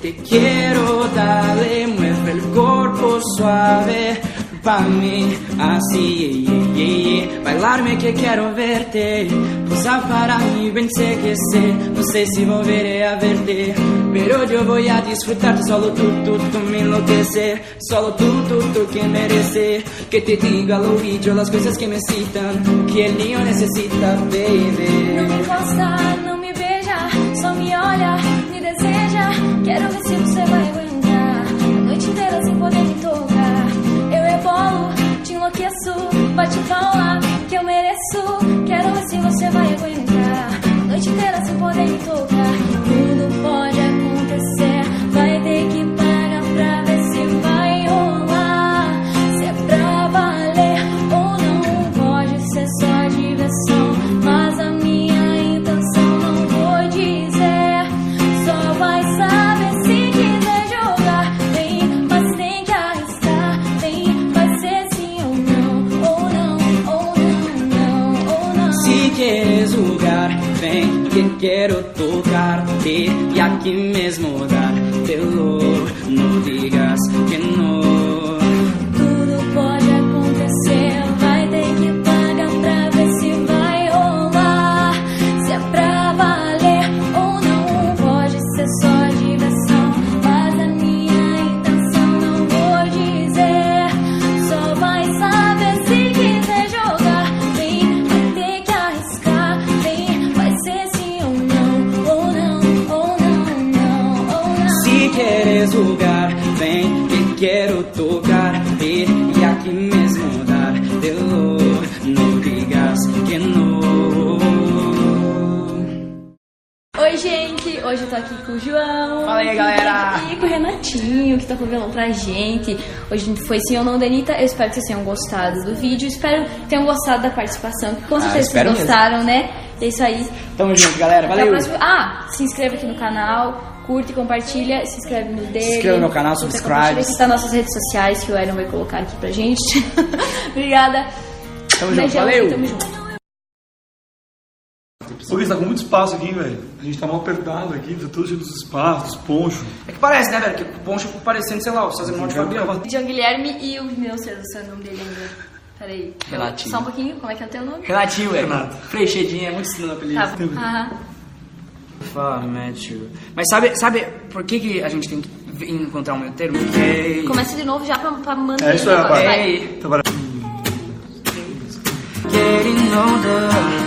te quiero, dale, mueve el cuerpo suave pa' mí, así, bailarme que quiero verte, posa para mí, ven sé que sé, no sé si volveré a verte, pero yo voy a disfrutarte, solo tú me enloqueces, solo tú quien merece, que te diga al oído las cosas que me citan, que el niño necesita, baby. Não me encosta, não me beija, só me olha, me deseja, quero ver se você vai aguentar, a noite inteira sem poder me tocar, eu rebolo, te enlouqueço, bate palma, que eu mereço, quero ver se você vai aguentar, a noite inteira sem poder me tocar, tudo pode acontecer, vai ter que pagar pra ver se vai rolar, se é pra valer ou não, pode ser só diversão, mas a minha intenção não vou dizer, só vai saber se quiser jogar, vem, mas tem que arriscar, vem, vai ser sim ou não, ou não, ou não, ou não. Si quieres jugar, ven, que quiero tocarte y aquí mismo dártelo, no digas que no. Tudo pode acontecer, vai ter que pagar pra ver se vai rolar, se é pra valer ou não, pode ser só diversão, mas a minha intenção não vou dizer, só vai saber se quiser jogar, vem, vai ter que arriscar, vem, vai ser sim ou não, ou não, ou não, ou não. Si quieres jugar, ven, que quiero tocarte y aquí mismo dártelo, no digas que no. Oi, gente! Hoje eu tô aqui com o João. Fala aí, galera! E com o Renatinho, que tocou violão pra gente. Hoje a gente foi Sim ou Não, Danita. Eu espero que vocês tenham gostado do vídeo. Espero que tenham gostado da participação. Que com certeza vocês gostaram, né? É isso aí. Tamo junto, galera. Até a Valeu! próxima. Ah, se inscreva aqui no canal. Curte, compartilha, se inscreve no dele. Se inscreva no canal, subscribe. Aqui tá nossas redes sociais que o Aaron vai colocar aqui pra gente. Obrigada. Tamo junto, Beijão, valeu! Tamo junto. Pô, você tá com muito espaço aqui, velho. A gente tá mal apertado aqui, tá todo cheio dos espaços, dos ponchos. É que parece, né, velho? Que o poncho ficou parecendo, sei lá, o Sazemão de Fabião. João Guilherme e o meu, sei o nome dele ainda. Peraí. Renatinho. Só um pouquinho, como é que é o teu nome? Renatinho, velho. Renato. Frechedinho, é muito estranho o apelido. Tá bom. Aham. Fala, Matthew. Mas sabe por que a gente tem que encontrar um meio termo? Porque... Começa de novo já pra manter. É isso aí, rapaz. Ei, Tá barato. getting older.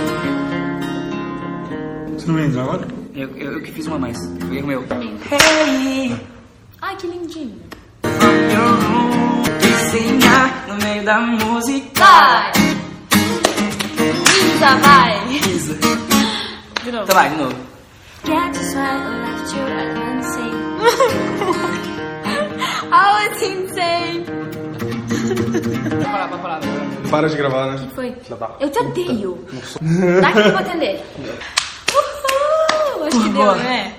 Você não vai entrar agora? Eu que fiz uma mais. Foi erro meu. Hey. Ai, que lindinho. On your room, desenhar no meio da música. Vai! Isa, vai! Isa. De novo. Então vai, de novo. Get to swallow left you and say I was insane. Pode parar. Para de gravar, né? O que foi? Já tá. Eu te odeio. Dá aqui pra atender. Uhul! Acho que deu, né?